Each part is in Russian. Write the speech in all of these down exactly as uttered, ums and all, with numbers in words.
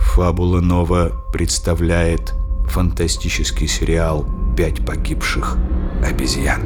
Фабула Нова представляет фантастический сериал «Пять погибших обезьян».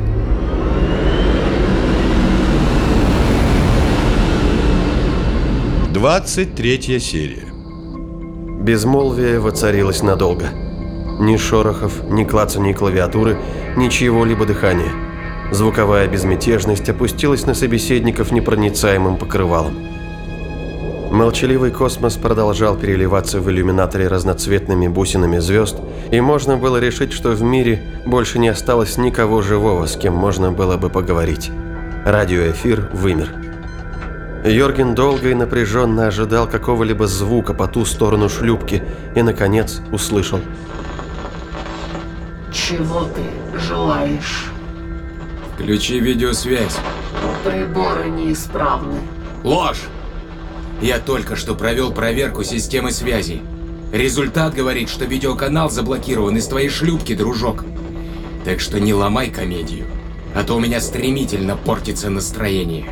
Двадцать третья серия. Безмолвие воцарилось надолго. Ни шорохов, ни клацаний клавиатуры, ни чьего-либо дыхания. Звуковая безмятежность опустилась на собеседников непроницаемым покрывалом. Молчаливый космос продолжал переливаться в иллюминаторе разноцветными бусинами звезд, и можно было решить, что в мире больше не осталось никого живого, с кем можно было бы поговорить. Радиоэфир вымер. Йорген долго и напряженно ожидал какого-либо звука по ту сторону шлюпки и, наконец, услышал. Чего ты желаешь? Включи видеосвязь. Приборы неисправны. Ложь! Я только что провел проверку системы связи. Результат говорит, что видеоканал заблокирован из твоей шлюпки, дружок. Так что не ломай комедию, а то у меня стремительно портится настроение.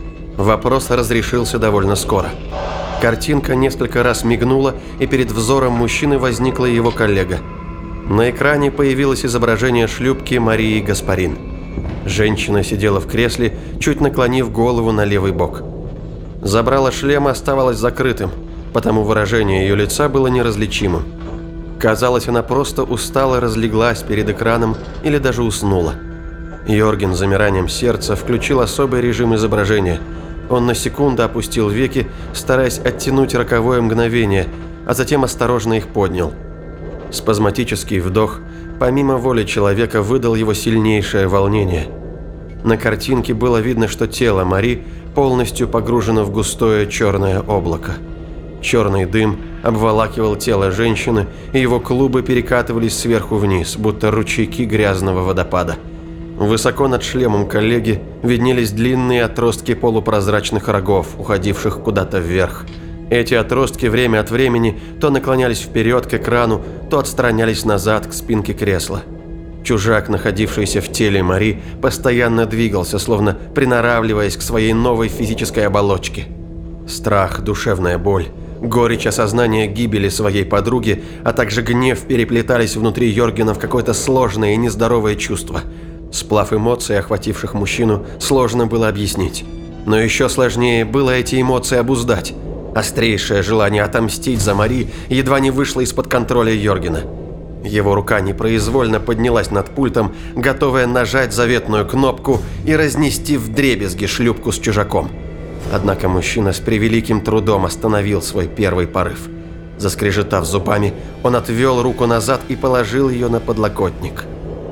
Вопрос разрешился довольно скоро. Картинка несколько раз мигнула, и перед взором мужчины возникла его коллега. На экране появилось изображение шлюпки Марии Гаспарин. Женщина сидела в кресле, чуть наклонив голову на левый бок. Забрало шлема оставалось закрытым, потому выражение ее лица было неразличимым. Казалось, она просто устало разлеглась перед экраном или даже уснула. Йорген с замиранием сердца включил особый режим изображения. Он на секунду опустил веки, стараясь оттянуть роковое мгновение, а затем осторожно их поднял. Спазматический вдох, помимо воли человека, выдал его сильнейшее волнение. На картинке было видно, что тело Мари полностью погружено в густое черное облако. Черный дым обволакивал тело женщины, и его клубы перекатывались сверху вниз, будто ручейки грязного водопада. Высоко над шлемом коллеги виднелись длинные отростки полупрозрачных рогов, уходивших куда-то вверх. Эти отростки время от времени то наклонялись вперед к экрану, то отстранялись назад к спинке кресла. Чужак, находившийся в теле Мари, постоянно двигался, словно приноравливаясь к своей новой физической оболочке. Страх, душевная боль, горечь осознания гибели своей подруги, а также гнев переплетались внутри Йоргена в какое-то сложное и нездоровое чувство. Сплав эмоций, охвативших мужчину, сложно было объяснить. Но еще сложнее было эти эмоции обуздать. Острейшее желание отомстить за Мари едва не вышло из-под контроля Йоргена. Его рука непроизвольно поднялась над пультом, готовая нажать заветную кнопку и разнести вдребезги шлюпку с чужаком. Однако мужчина с превеликим трудом остановил свой первый порыв. Заскрежетав зубами, он отвел руку назад и положил ее на подлокотник.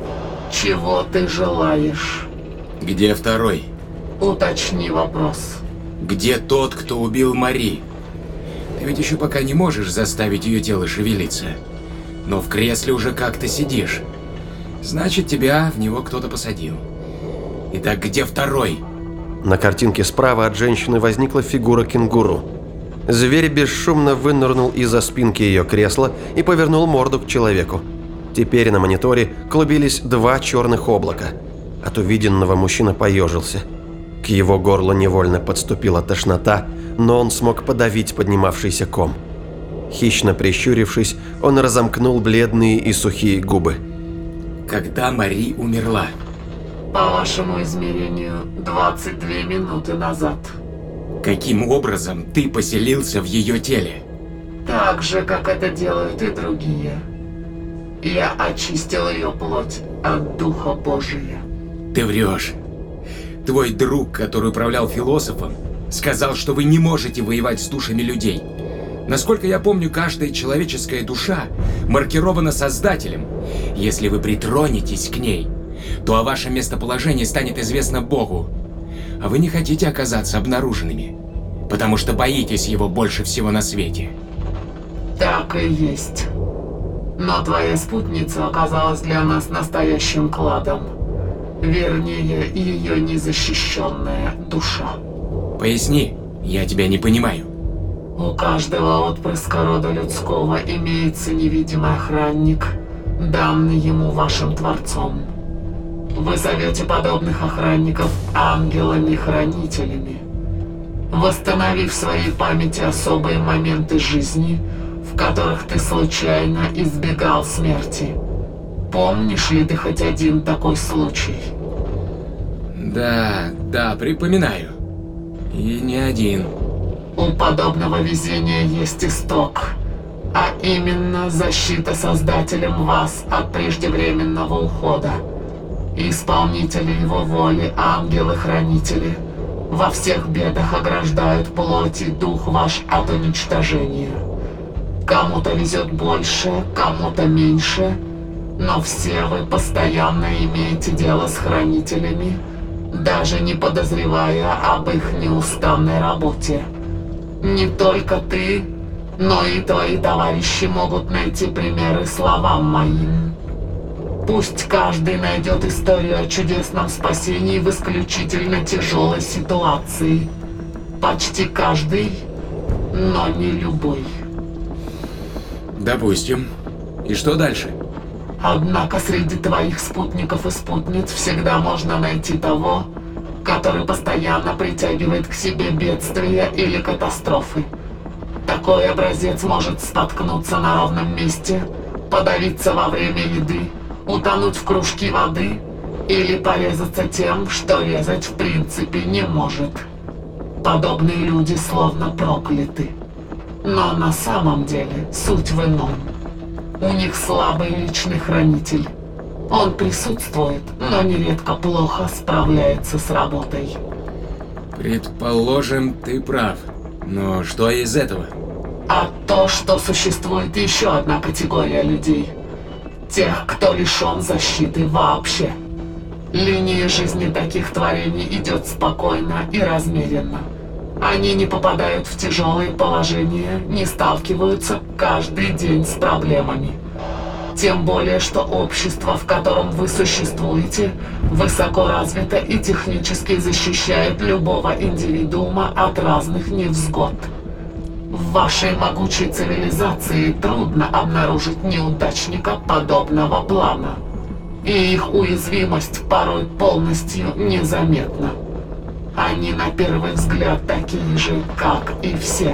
Чего ты желаешь? Где второй? Уточни вопрос. Где тот, кто убил Мари? Ты ведь еще пока не можешь заставить ее тело шевелиться. Но в кресле уже как-то сидишь. Значит, тебя в него кто-то посадил. Итак, где второй? На картинке справа от женщины возникла фигура кенгуру. Зверь бесшумно вынырнул из-за спинки ее кресла и повернул морду к человеку. Теперь на мониторе клубились два черных облака. От увиденного мужчина поежился. К его горлу невольно подступила тошнота, но он смог подавить поднимавшийся ком. Хищно прищурившись, он разомкнул бледные и сухие губы. Когда Мари умерла? По вашему измерению, двадцать две минуты назад. Каким образом ты поселился в ее теле? Так же, как это делают и другие. Я очистил ее плоть от Духа Божия. Ты врешь. Твой друг, который управлял философом, сказал, что вы не можете воевать с душами людей. Насколько я помню, каждая человеческая душа маркирована Создателем. Если вы притронетесь к ней, то о вашем местоположении станет известно Богу. А вы не хотите оказаться обнаруженными, потому что боитесь его больше всего на свете. Так и есть. Но твоя спутница оказалась для нас настоящим кладом. Вернее, ее незащищенная душа. Поясни, я тебя не понимаю. У каждого отпрыска рода людского имеется невидимый охранник, данный ему вашим Творцом. Вы зовете подобных охранников ангелами-хранителями. Восстановив в своей памяти особые моменты жизни, в которых ты случайно избегал смерти. Помнишь ли ты хоть один такой случай? Да, да, припоминаю. И не один. У подобного везения есть исток, а именно защита Создателем вас от преждевременного ухода. Исполнители его воли, ангелы-хранители, во всех бедах ограждают плоть и дух ваш от уничтожения. Кому-то везет больше, кому-то меньше, но все вы постоянно имеете дело с хранителями, даже не подозревая об их неустанной работе. Не только ты, но и твои товарищи могут найти примеры словам моим. Пусть каждый найдет историю о чудесном спасении в исключительно тяжелой ситуации. Почти каждый, но не любой. Допустим. И что дальше? Однако среди твоих спутников и спутниц всегда можно найти того, который постоянно притягивает к себе бедствия или катастрофы. Такой образец может споткнуться на ровном месте, подавиться во время еды, утонуть в кружке воды или порезаться тем, что резать в принципе не может. Подобные люди словно прокляты. Но на самом деле суть в ином. У них слабый личный хранитель. Он присутствует, но нередко плохо справляется с работой. Предположим, ты прав. Но что из этого? А то, что существует еще одна категория людей. Тех, кто лишен защиты вообще. Линия жизни таких творений идет спокойно и размеренно. Они не попадают в тяжелые положения, не сталкиваются каждый день с проблемами. Тем более, что общество, в котором вы существуете, высоко развито и технически защищает любого индивидуума от разных невзгод. В вашей могучей цивилизации трудно обнаружить неудачника подобного плана. И их уязвимость порой полностью незаметна. Они на первый взгляд такие же, как и все.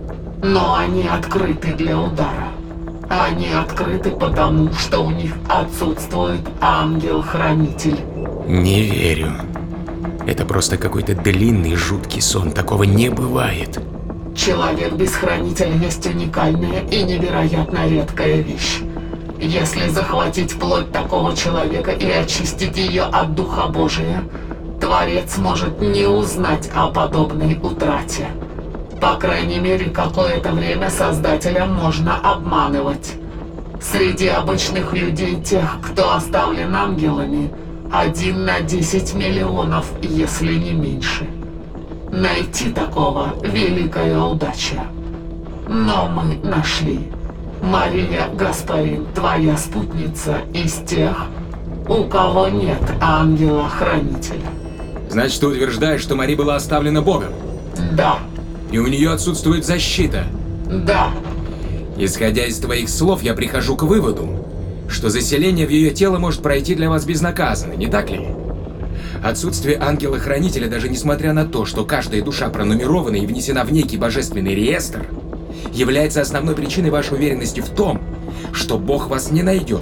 Но они открыты для удара. Они открыты потому, что у них отсутствует ангел-хранитель. Не верю. Это просто какой-то длинный жуткий сон. Такого не бывает. Человек без хранителя есть уникальная и невероятно редкая вещь. Если захватить плоть такого человека и очистить ее от Духа Божия, Творец может не узнать о подобной утрате. По крайней мере, какое-то время Создателя можно обманывать. Среди обычных людей, тех, кто оставлен ангелами, один на десять миллионов, если не меньше. Найти такого — великая удача. Но мы нашли. Мария Гаспарин, твоя спутница, из тех, у кого нет ангела-хранителя. Значит, ты утверждаешь, что Мари была оставлена Богом? Да. И у нее отсутствует защита? Да. Исходя из твоих слов, я прихожу к выводу, что заселение в ее тело может пройти для вас безнаказанно, не так ли? Отсутствие ангела-хранителя, даже несмотря на то, что каждая душа пронумерована и внесена в некий божественный реестр, является основной причиной вашей уверенности в том, что Бог вас не найдет.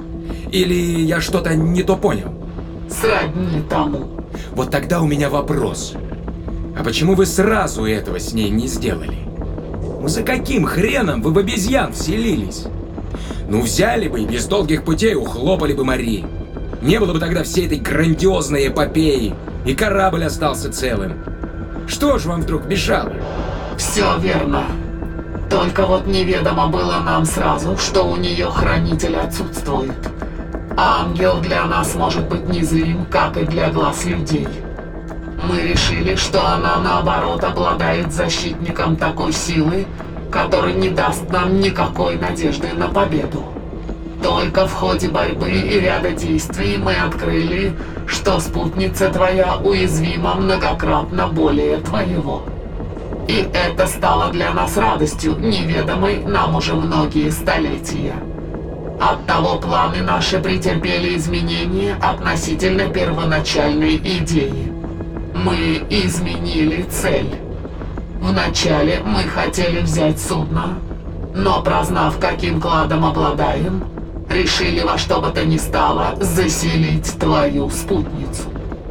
Или я что-то не то понял? Сродни тому. Вот тогда у меня вопрос. А почему вы сразу этого с ней не сделали? Ну за каким хреном вы в обезьян вселились? Ну взяли бы и без долгих путей ухлопали бы Мари. Не было бы тогда всей этой грандиозной эпопеи, и корабль остался целым. Что ж вам вдруг мешало? Все верно. Только вот неведомо было нам сразу, что у нее хранитель отсутствует. Ангел для нас может быть незрим, как и для глаз людей. Мы решили, что она, наоборот, обладает защитником такой силы, который не даст нам никакой надежды на победу. Только в ходе борьбы и ряда действий мы открыли, что спутница твоя уязвима многократно более твоего. И это стало для нас радостью, неведомой нам уже многие столетия. Оттого планы наши претерпели изменения относительно первоначальной идеи. Мы изменили цель. Вначале мы хотели взять судно, Но прознав, каким кладом обладаем, решили во что бы то ни стало заселить твою спутницу.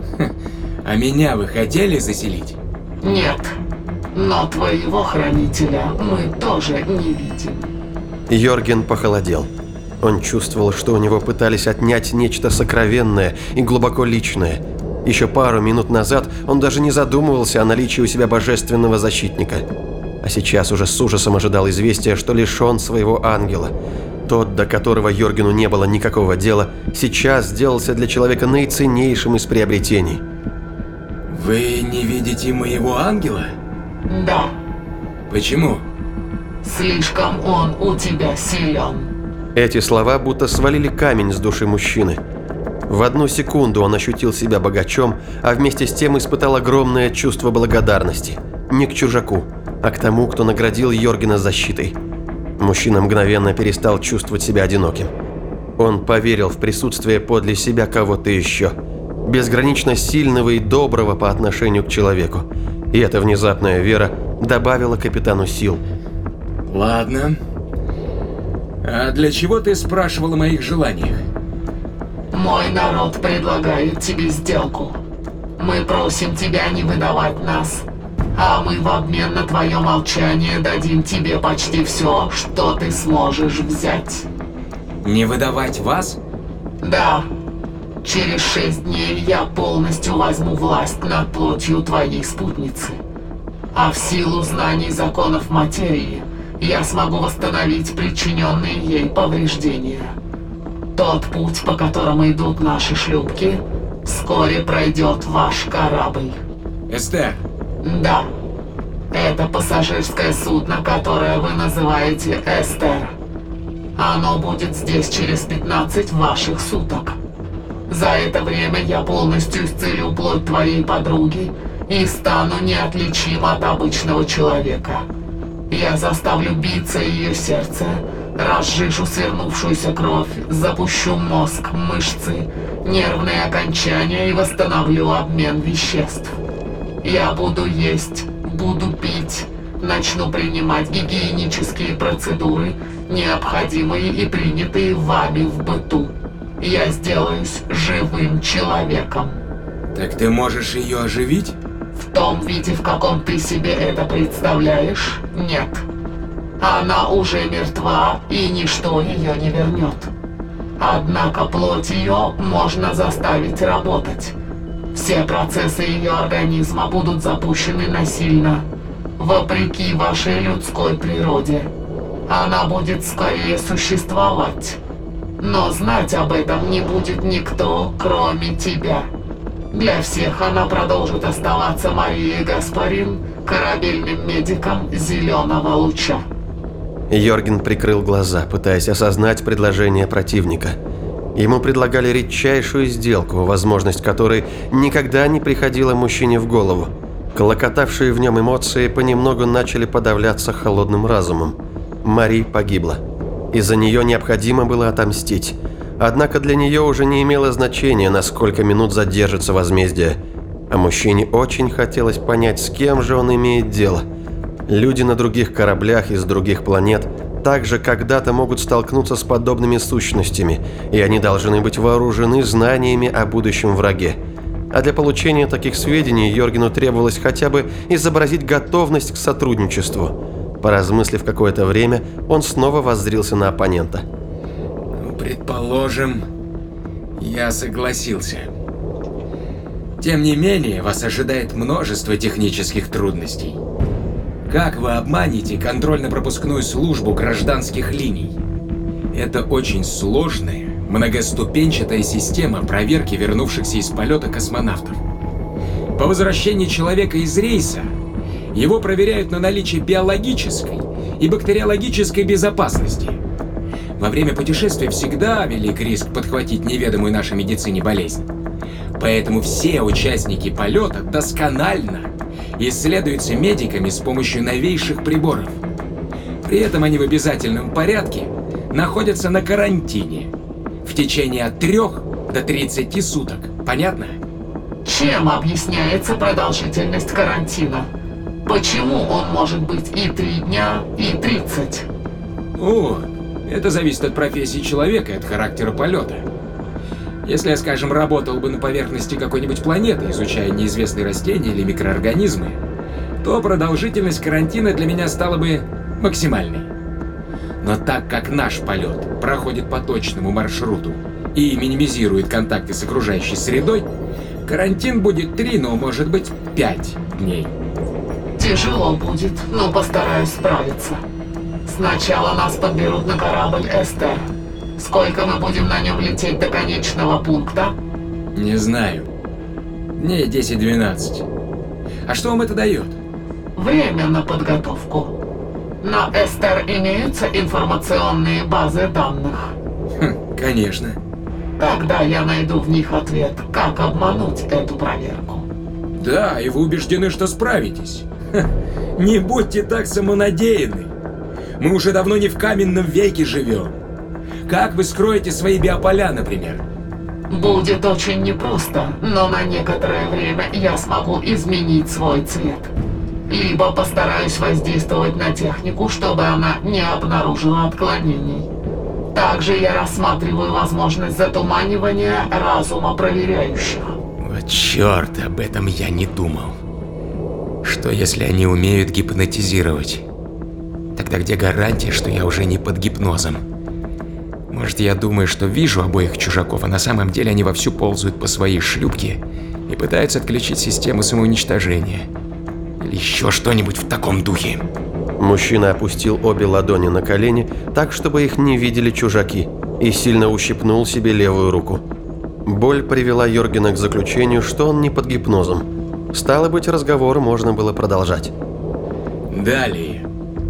А меня вы хотели заселить? Нет, но твоего хранителя мы тоже не видим. Йорген похолодел. Он чувствовал, что у него пытались отнять нечто сокровенное и глубоко личное. Еще пару минут назад он даже не задумывался о наличии у себя божественного защитника. А сейчас уже с ужасом ожидал известия, что лишен своего ангела. Тот, до которого Йоргену не было никакого дела, сейчас сделался для человека наиценнейшим из приобретений. Вы не видите моего ангела? Да, Почему? слишком он у тебя силен. Эти слова будто свалили камень с души мужчины. В одну секунду он ощутил себя богачом, а вместе с тем испытал огромное чувство благодарности. Не к чужаку, а к тому, кто наградил Йоргена защитой. Мужчина мгновенно перестал чувствовать себя одиноким. Он поверил в присутствие подле себя кого-то еще, безгранично сильного и доброго по отношению к человеку. И эта внезапная вера добавила капитану сил. Ладно. А для чего ты спрашивал о моих желаниях? Мой народ предлагает тебе сделку. Мы просим тебя не выдавать нас, а мы в обмен на твое молчание дадим тебе почти все, что ты сможешь взять. Не выдавать вас? Да. Через шесть дней я полностью возьму власть над плотью твоей спутницы. А в силу знаний законов материи я смогу восстановить причиненные ей повреждения. Тот путь, по которому идут наши шлюпки, вскоре пройдет ваш корабль. Эстер, Да, это пассажирское судно, которое вы называете Эстер. Оно будет здесь через пятнадцать ваших суток. За это время я полностью исцелю плоть твоей подруги и стану неотличим от обычного человека. Я заставлю биться ее сердце, разжижу свернувшуюся кровь, запущу мозг, мышцы, нервные окончания и восстановлю обмен веществ. Я буду есть, буду пить, начну принимать гигиенические процедуры, необходимые и принятые вами в быту. Я сделаюсь живым человеком. так ты можешь ее оживить? В том виде, в каком ты себе это представляешь, нет. Она уже мертва, и ничто ее не вернет. Однако плоть ее можно заставить работать. Все процессы ее организма будут запущены насильно, вопреки вашей людской природе. Она будет скорее существовать, но знать об этом не будет никто, кроме тебя. Для всех она продолжит оставаться Марией Гаспарин, корабельным медиком Зеленого Луча. Йорген прикрыл глаза, пытаясь осознать предложение противника. Ему предлагали редчайшую сделку, возможность которой никогда не приходила мужчине в голову. Клокотавшие в нем эмоции понемногу начали подавляться холодным разумом. Мари погибла. Из-за нее необходимо было отомстить. Однако для нее уже не имело значения, на сколько минут задержится возмездие. А мужчине очень хотелось понять, с кем же он имеет дело. Люди на других кораблях из других планет также когда-то могут столкнуться с подобными сущностями, и они должны быть вооружены знаниями о будущем враге. А для получения таких сведений Йоргену требовалось хотя бы изобразить готовность к сотрудничеству. Поразмыслив какое-то время, он снова воззрился на оппонента. Предположим, я согласился. Тем не менее, вас ожидает множество технических трудностей. Как вы обманете контрольно-пропускную службу гражданских линий? Это очень сложная, многоступенчатая система проверки вернувшихся из полета космонавтов. По возвращении человека из рейса его проверяют на наличие биологической и бактериологической безопасности. Во время путешествия всегда велик риск подхватить неведомую нашей медицине болезнь. Поэтому все участники полета досконально исследуются медиками с помощью новейших приборов. При этом они в обязательном порядке находятся на карантине в течение от трёх до тридцати суток. Понятно? Чем объясняется продолжительность карантина? Почему он может быть и три дня, и тридцать? О, это зависит от профессии человека и от характера полета. Если я, скажем, работал бы на поверхности какой-нибудь планеты, изучая неизвестные растения или микроорганизмы, то продолжительность карантина для меня стала бы максимальной. Но так как наш полет проходит по точному маршруту и минимизирует контакты с окружающей средой, карантин будет три, но может быть пять дней. Тяжело будет, но постараюсь справиться. Сначала нас подберут на корабль Эстер. Сколько мы будем на нем лететь до конечного пункта? Не знаю. Дней десять-двенадцать. А что вам это дает? Время на подготовку. На Эстер имеются информационные базы данных. Хм, конечно. Тогда я найду в них ответ, как обмануть эту проверку. Да, и вы убеждены, что справитесь. Ха, не будьте так самонадеянны. Мы уже давно не в каменном веке живем. Как вы скроете свои биополя, например? Будет очень непросто, но на некоторое время я смогу изменить свой цвет. Либо постараюсь воздействовать на технику, чтобы она не обнаружила отклонений. Также я рассматриваю возможность затуманивания разума проверяющих. Вот черт, об этом я не думал. Что если они умеют гипнотизировать? Тогда где гарантия, что я уже не под гипнозом? Может, я думаю, что вижу обоих чужаков, а на самом деле они вовсю ползают по своей шлюпке и пытаются отключить систему самоуничтожения. Или еще что-нибудь в таком духе. Мужчина опустил обе ладони на колени, так, чтобы их не видели чужаки, и сильно ущипнул себе левую руку. Боль привела Йоргена к заключению, что он не под гипнозом. Стало быть, разговор можно было продолжать. Далее.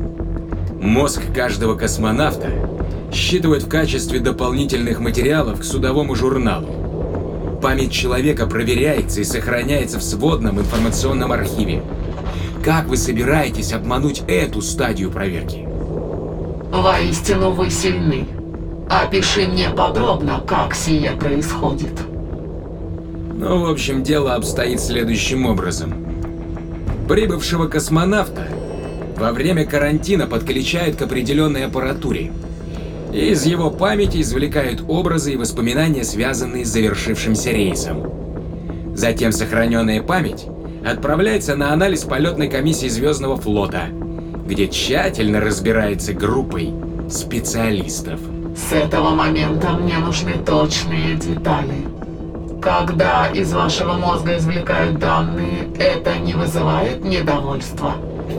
Мозг каждого космонавта считывают в качестве дополнительных материалов к судовому журналу. Память человека проверяется и сохраняется в сводном информационном архиве. Как вы собираетесь обмануть эту стадию проверки? Воистину вы сильны. Опиши мне подробно, как сие происходит. Ну, в общем, дело обстоит следующим образом. Прибывшего космонавта во время карантина подключают к определенной аппаратуре. И из его памяти извлекают образы и воспоминания, связанные с завершившимся рейсом. Затем сохраненная память отправляется на анализ полетной комиссии Звездного флота, где тщательно разбирается группой специалистов. С этого момента мне нужны точные детали. Когда из вашего мозга извлекают данные, это не вызывает недовольства?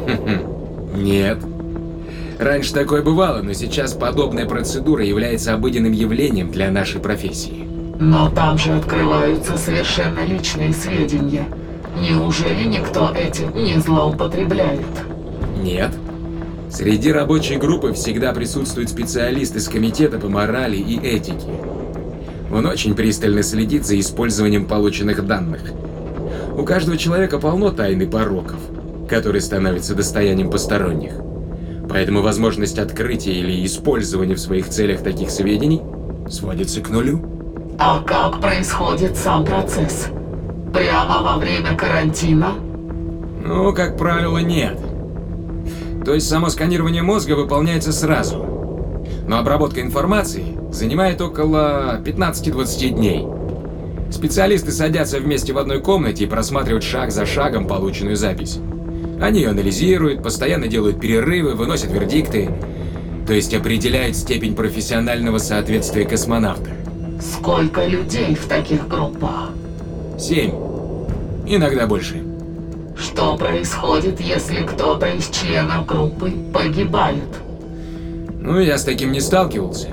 Нет. Раньше такое бывало, но сейчас подобная процедура является обыденным явлением для нашей профессии. Но там же открываются совершенно личные сведения. Неужели никто этим не злоупотребляет? Нет. Среди рабочей группы всегда присутствует специалист из комитета по морали и этике. Он очень пристально следит за использованием полученных данных. У каждого человека полно тайн и пороков, которые становятся достоянием посторонних. Поэтому возможность открытия или использования в своих целях таких сведений сводится к нулю. А как происходит сам процесс? Прямо во время карантина? Ну, как правило, нет. То есть само сканирование мозга выполняется сразу. Но обработка информации занимает около пятнадцати-двадцати дней. Специалисты садятся вместе в одной комнате и просматривают шаг за шагом полученную запись. Они ее анализируют, постоянно делают перерывы, выносят вердикты, то есть определяют степень профессионального соответствия космонавта. Сколько людей в таких группах? Семь. Иногда больше. Что происходит, если кто-то из членов группы погибает? Ну, я с таким не сталкивался.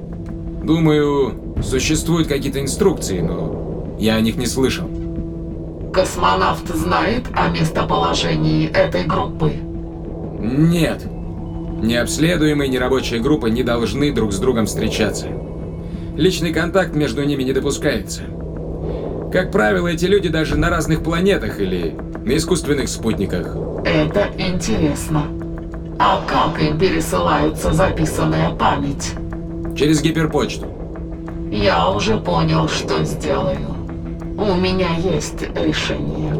Думаю, существуют какие-то инструкции, но я о них не слышал. Космонавт знает о местоположении этой группы? Нет. Ни обследуемые, ни рабочая группа не должны друг с другом встречаться. Личный контакт между ними не допускается. Как правило, эти люди даже на разных планетах или на искусственных спутниках. Это интересно. А как им пересылается записанная память? Через гиперпочту. Я уже понял, что сделаю. У меня есть решение.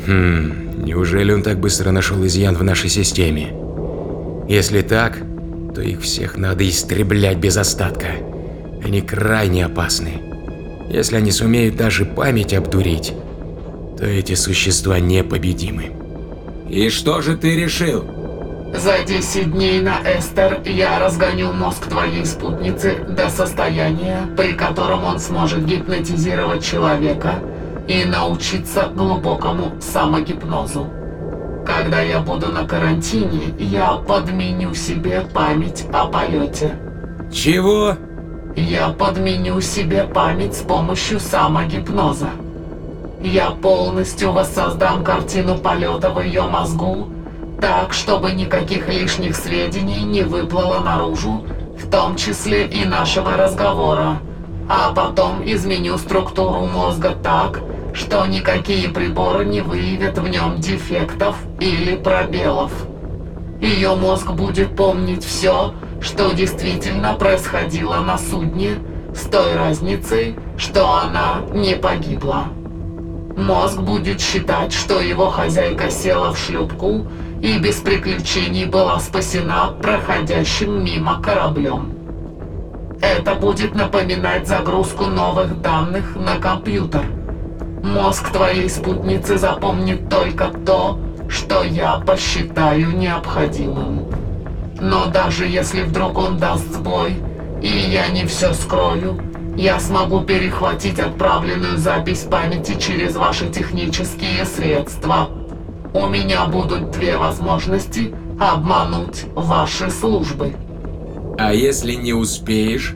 Хм, неужели он так быстро нашел изъян в нашей системе? Если так, то их всех надо истреблять без остатка. Они крайне опасны. Если они сумеют даже память обдурить, то эти существа непобедимы. И что же ты решил? За десять дней на Эстер я разгоню мозг твоей спутницы до состояния, при котором он сможет гипнотизировать человека и научиться глубокому самогипнозу. Когда я буду на карантине, я подменю себе память о полете. Чего? Я подменю себе память с помощью самогипноза. Я полностью воссоздам картину полета в ее мозгу, так, чтобы никаких лишних сведений не выплыло наружу, в том числе и нашего разговора. А потом изменю структуру мозга так, что никакие приборы не выявят в нем дефектов или пробелов. Ее мозг будет помнить все, что действительно происходило на судне, с той разницей, что она не погибла. Мозг будет считать, что его хозяйка села в шлюпку и без приключений была спасена проходящим мимо кораблем. Это будет напоминать загрузку новых данных на компьютер. Мозг твоей спутницы запомнит только то, что я посчитаю необходимым. Но даже если вдруг он даст сбой, и я не все скрою, я смогу перехватить отправленную запись памяти через ваши технические средства. У меня будут две возможности обмануть ваши службы. А если не успеешь?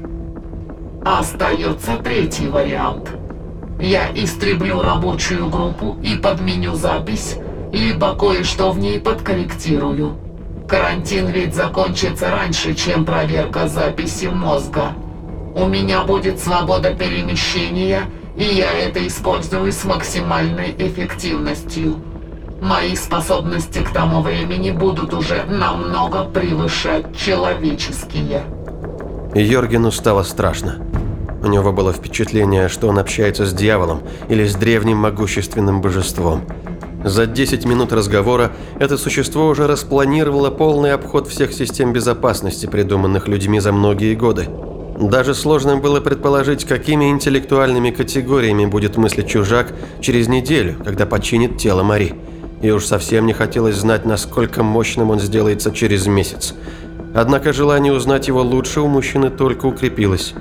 Остается третий вариант. Я истреблю рабочую группу и подменю запись, либо кое-что в ней подкорректирую. Карантин ведь закончится раньше, чем проверка записи мозга. У меня будет свобода перемещения, и я это использую с максимальной эффективностью. Мои способности к тому времени будут уже намного превышать человеческие. Йоргену стало страшно. У него было впечатление, что он общается с дьяволом или с древним могущественным божеством. За десять минут разговора это существо уже распланировало полный обход всех систем безопасности, придуманных людьми за многие годы. Даже сложно было предположить, какими интеллектуальными категориями будет мыслить чужак через неделю, когда починит тело Мари. И уж совсем не хотелось знать, насколько мощным он сделается через месяц. Однако желание узнать его лучше у мужчины только укрепилось.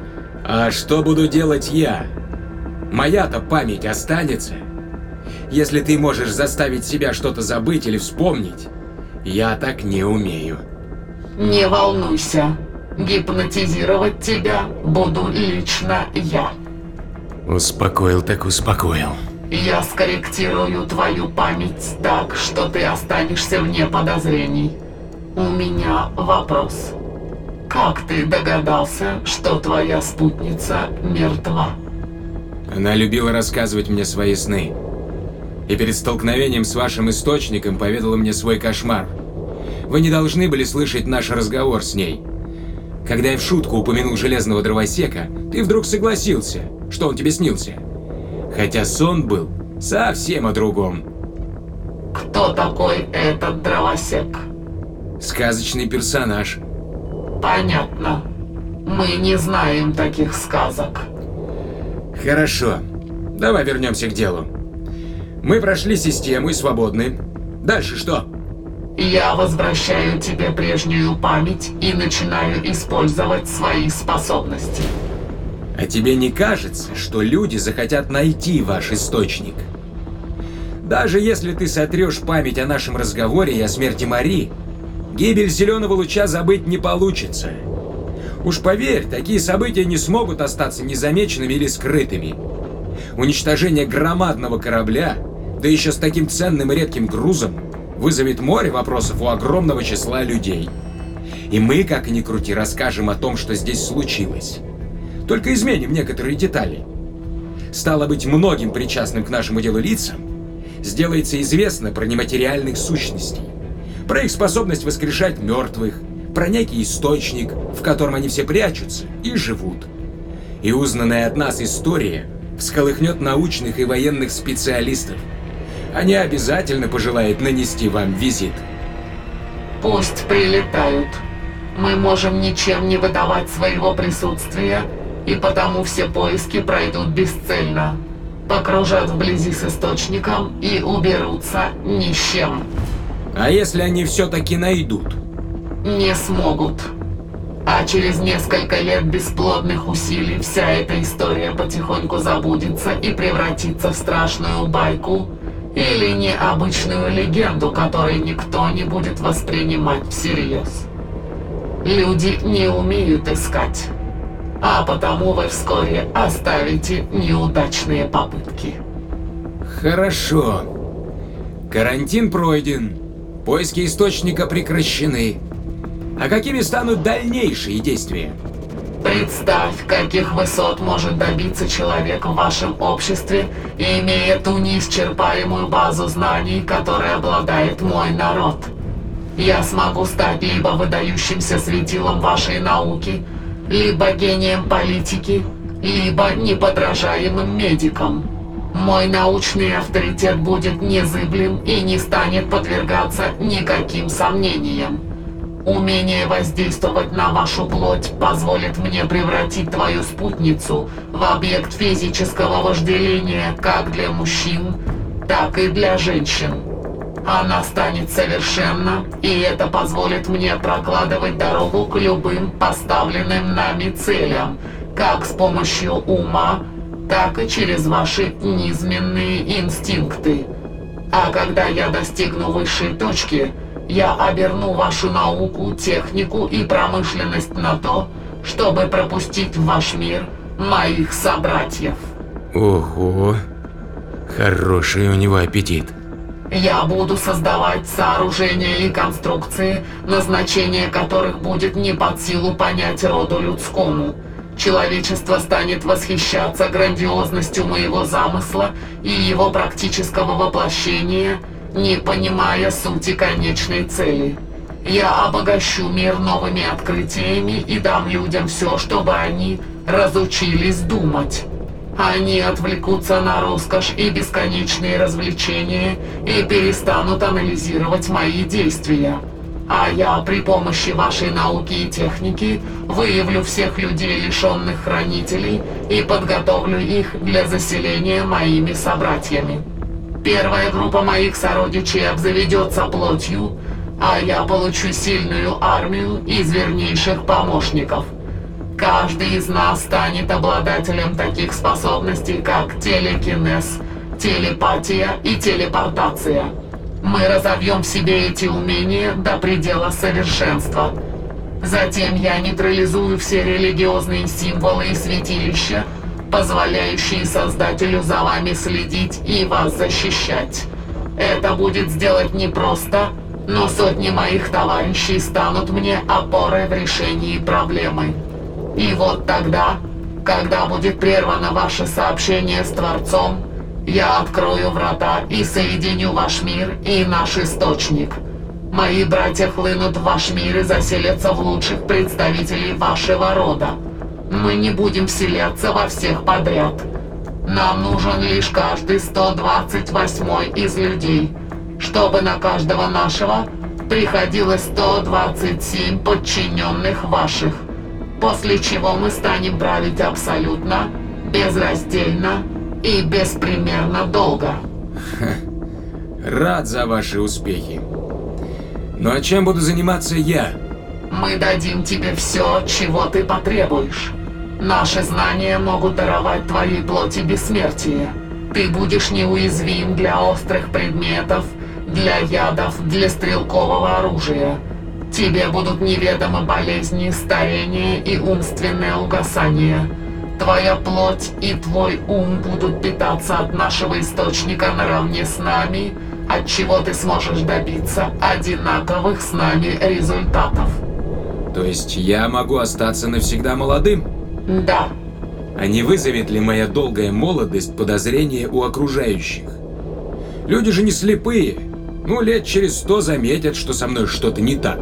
А что буду делать я? Моя-то память останется. Если ты можешь заставить себя что-то забыть или вспомнить, я так не умею. Не волнуйся. Гипнотизировать тебя буду лично я. Успокоил так успокоил. Я скорректирую твою память так, что ты останешься вне подозрений. У меня вопрос. Как ты догадался, что твоя спутница мертва? Она любила рассказывать мне свои сны. И перед столкновением с вашим источником поведала мне свой кошмар. Вы не должны были слышать наш разговор с ней. Когда я в шутку упомянул железного дровосека, ты вдруг согласился, что он тебе снился. Хотя сон был совсем о другом. Кто такой этот дровосек? Сказочный персонаж. Понятно. Мы не знаем таких сказок. Хорошо. Давай вернемся к делу. Мы прошли систему и свободны. Дальше что? Я возвращаю тебе прежнюю память и начинаю использовать свои способности. А тебе не кажется, что люди захотят найти ваш источник? Даже если ты сотрешь память о нашем разговоре и о смерти Мари, гибель Зеленого Луча забыть не получится. Уж поверь, такие события не смогут остаться незамеченными или скрытыми. Уничтожение громадного корабля, да еще с таким ценным и редким грузом, вызовет море вопросов у огромного числа людей. И мы, как ни крути, расскажем о том, что здесь случилось. Только изменим некоторые детали. Стало быть, многим причастным к нашему делу лицам сделается известно про нематериальных сущностей, про их способность воскрешать мертвых, про некий источник, в котором они все прячутся и живут. И узнанная от нас история всколыхнет научных и военных специалистов. Они обязательно пожелают нанести вам визит. Пусть прилетают. Мы можем ничем не выдавать своего присутствия, и потому все поиски пройдут бесцельно. Покружат вблизи с источником и уберутся ни с чем. А если они все-таки найдут? Не смогут. А через несколько лет бесплодных усилий вся эта история потихоньку забудется и превратится в страшную байку или необычную легенду, которую никто не будет воспринимать всерьез. Люди не умеют искать, а потому вы вскоре оставите неудачные попытки. Хорошо. Карантин пройден, поиски источника прекращены. А какими станут дальнейшие действия? Представь, каких высот может добиться человек в вашем обществе, имея ту неисчерпаемую базу знаний, которой обладает мой народ. Я смогу стать либо выдающимся светилом вашей науки, либо гением политики, либо неподражаемым медиком. Мой научный авторитет будет незыблем и не станет подвергаться никаким сомнениям. Умение воздействовать на вашу плоть позволит мне превратить твою спутницу в объект физического вожделения как для мужчин, так и для женщин. Она станет совершенна, и это позволит мне прокладывать дорогу к любым поставленным нами целям, как с помощью ума, так и через ваши низменные инстинкты. А когда я достигну высшей точки, я оберну вашу науку, технику и промышленность на то, чтобы пропустить в ваш мир моих собратьев. Ого, хороший у него аппетит. Я буду создавать сооружения и конструкции, назначение которых будет не под силу понять роду людскому. Человечество станет восхищаться грандиозностью моего замысла и его практического воплощения, не понимая сути конечной цели. Я обогащу мир новыми открытиями и дам людям все, чтобы они разучились думать. Они отвлекутся на роскошь и бесконечные развлечения и перестанут анализировать мои действия. А я при помощи вашей науки и техники выявлю всех людей, лишенных хранителей, и подготовлю их для заселения моими собратьями. Первая группа моих сородичей обзаведется плотью, а я получу сильную армию из вернейших помощников. Каждый из нас станет обладателем таких способностей, как телекинез, телепатия и телепортация. Мы разовьем в себе эти умения до предела совершенства. Затем я нейтрализую все религиозные символы и святилища, позволяющие Создателю за вами следить и вас защищать. Это будет сделать непросто, но сотни моих товарищей станут мне опорой в решении проблемы. И вот тогда, когда будет прервано ваше сообщение с Творцом, я открою врата и соединю ваш мир и наш источник. Мои братья хлынут в ваш мир и заселятся в лучших представителей вашего рода. Мы не будем вселяться во всех подряд. Нам нужен лишь каждый сто двадцать восьмой из людей, чтобы на каждого нашего приходилось сто двадцать семь подчиненных ваших, после чего мы станем править абсолютно, безраздельно и беспримерно долго. Рад за ваши успехи. Ну а чем буду заниматься я? Мы дадим тебе все, чего ты потребуешь. Наши знания могут даровать твоей плоти бессмертие. Ты будешь неуязвим для острых предметов, для ядов, для стрелкового оружия. Тебе будут неведомы болезни, старение и умственное угасание. Твоя плоть и твой ум будут питаться от нашего источника наравне с нами, от чего ты сможешь добиться одинаковых с нами результатов. То есть я могу остаться навсегда молодым? Да. А не вызовет ли моя долгая молодость подозрения у окружающих? Люди же не слепые. Ну, лет через сто заметят, что со мной что-то не так.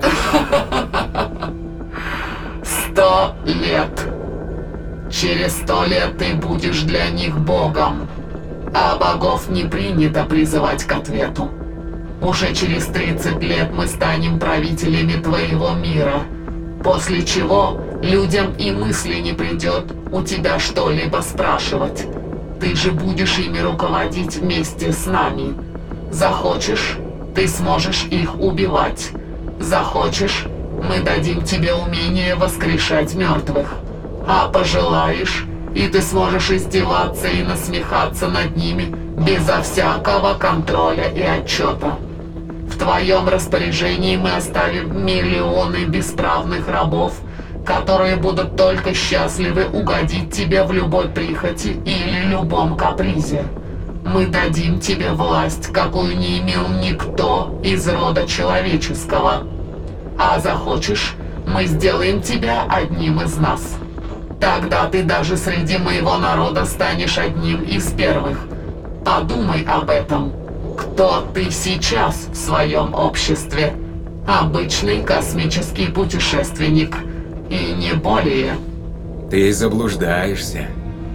Сто лет. Через сто лет ты будешь для них богом. А богов не принято призывать к ответу. Уже через тридцать лет мы станем правителями твоего мира. После чего людям и мысли не придет у тебя что-либо спрашивать. Ты же будешь ими руководить вместе с нами. Захочешь, ты сможешь их убивать. Захочешь, мы дадим тебе умение воскрешать мертвых. А пожелаешь, и ты сможешь издеваться и насмехаться над ними безо всякого контроля и отчета. В твоем распоряжении мы оставим миллионы бесправных рабов, которые будут только счастливы угодить тебе в любой прихоти или любом капризе. Мы дадим тебе власть, какую не имел никто из рода человеческого. А захочешь, мы сделаем тебя одним из нас. Тогда ты даже среди моего народа станешь одним из первых. Подумай об этом. Кто ты сейчас в своем обществе? Обычный космический путешественник. И не более. Ты заблуждаешься.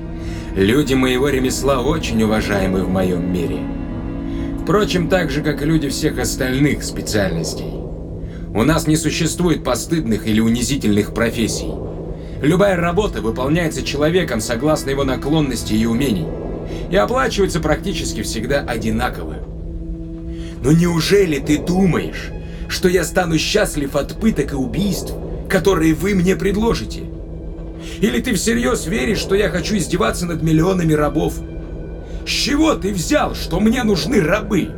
Люди моего ремесла очень уважаемы в моем мире. Впрочем, так же, как и люди всех остальных специальностей. У нас не существует постыдных или унизительных профессий. Любая работа выполняется человеком согласно его наклонности и умений, и оплачивается практически всегда одинаково. Но неужели ты думаешь, что я стану счастлив от пыток и убийств, которые вы мне предложите? Или ты всерьез веришь, что я хочу издеваться над миллионами рабов? С чего ты взял, что мне нужны рабы?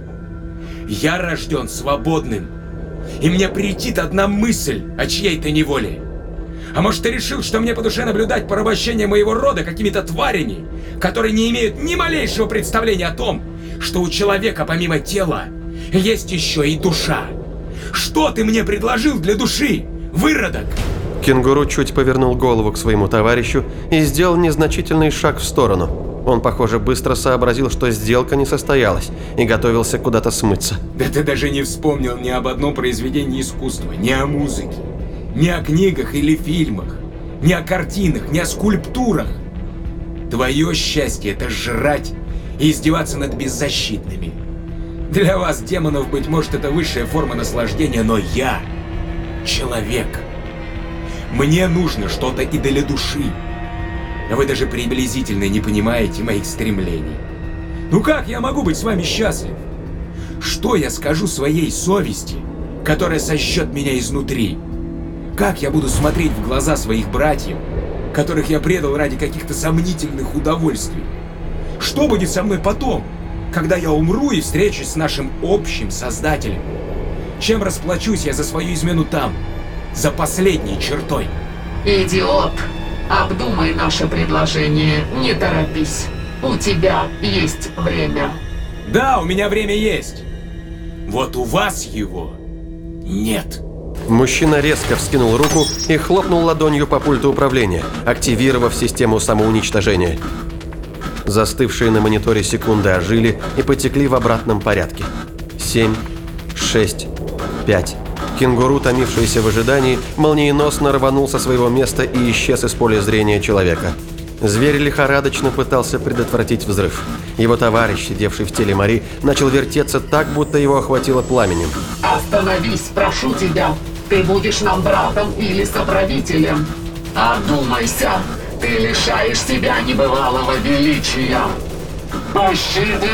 Я рожден свободным, и мне претит одна мысль о чьей-то неволе. А может, ты решил, что мне по душе наблюдать порабощение моего рода какими-то тварями, которые не имеют ни малейшего представления о том, что у человека помимо тела есть еще и душа? Что ты мне предложил для души, выродок? Кенгуру чуть повернул голову к своему товарищу и сделал незначительный шаг в сторону. Он, похоже, быстро сообразил, что сделка не состоялась, и готовился куда-то смыться. Да ты даже не вспомнил ни об одном произведении искусства, ни о музыке, ни о книгах или фильмах, ни о картинах, ни о скульптурах. Твое счастье — это жрать и издеваться над беззащитными. Для вас, демонов, быть может, это высшая форма наслаждения, но я — человек. Мне нужно что-то и для души. А вы даже приблизительно не понимаете моих стремлений. Ну как я могу быть с вами счастлив? Что я скажу своей совести, которая сожжет меня изнутри? Как я буду смотреть в глаза своих братьев, которых я предал ради каких-то сомнительных удовольствий? Что будет со мной потом, когда я умру и встречусь с нашим общим Создателем? Чем расплачусь я за свою измену там, за последней чертой? Идиот, обдумай наше предложение, не торопись. У тебя есть время. Да, у меня время есть. Вот у вас его нет. Мужчина резко вскинул руку и хлопнул ладонью по пульту управления, активировав систему самоуничтожения. Застывшие на мониторе секунды ожили и потекли в обратном порядке. Семь, шесть, пять. Кенгуру, томившийся в ожидании, молниеносно рванул со своего места и исчез из поля зрения человека. Зверь лихорадочно пытался предотвратить взрыв. Его товарищ, сидевший в теле Мари, начал вертеться так, будто его охватило пламенем. Остановись, прошу тебя. Ты будешь нам братом или соправителем. Одумайся, ты лишаешь себя небывалого величия. Пощади!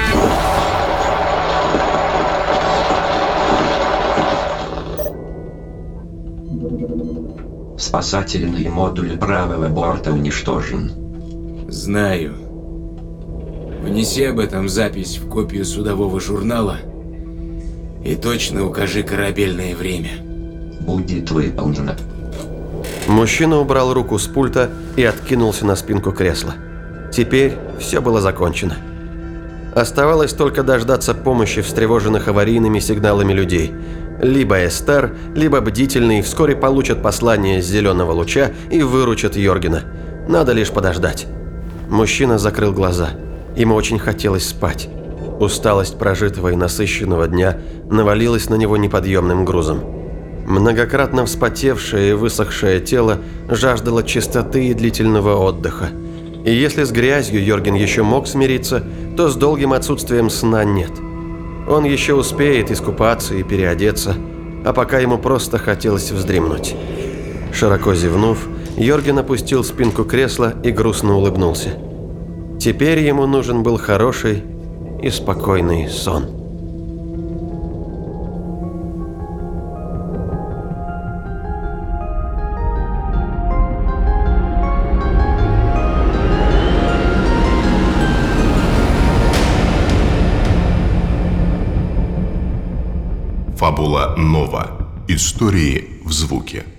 Спасательный модуль правого борта уничтожен. Знаю. Внеси об этом запись в копию судового журнала и точно укажи корабельное время. Будет выполнено. Мужчина убрал руку с пульта и откинулся на спинку кресла. Теперь все было закончено. Оставалось только дождаться помощи встревоженных аварийными сигналами людей. Либо Эстер, либо Бдительный вскоре получат послание с зеленого луча и выручат Йоргена. Надо лишь подождать. Мужчина закрыл глаза. Ему очень хотелось спать. Усталость прожитого и насыщенного дня навалилась на него неподъемным грузом. Многократно вспотевшее и высохшее тело жаждало чистоты и длительного отдыха. И если с грязью Йорген еще мог смириться, то с долгим отсутствием сна нет. Он еще успеет искупаться и переодеться, а пока ему просто хотелось вздремнуть. Широко зевнув, Йорген опустил спинку кресла и грустно улыбнулся. Теперь ему нужен был хороший и спокойный сон. Фабула Нова. Истории в звуке.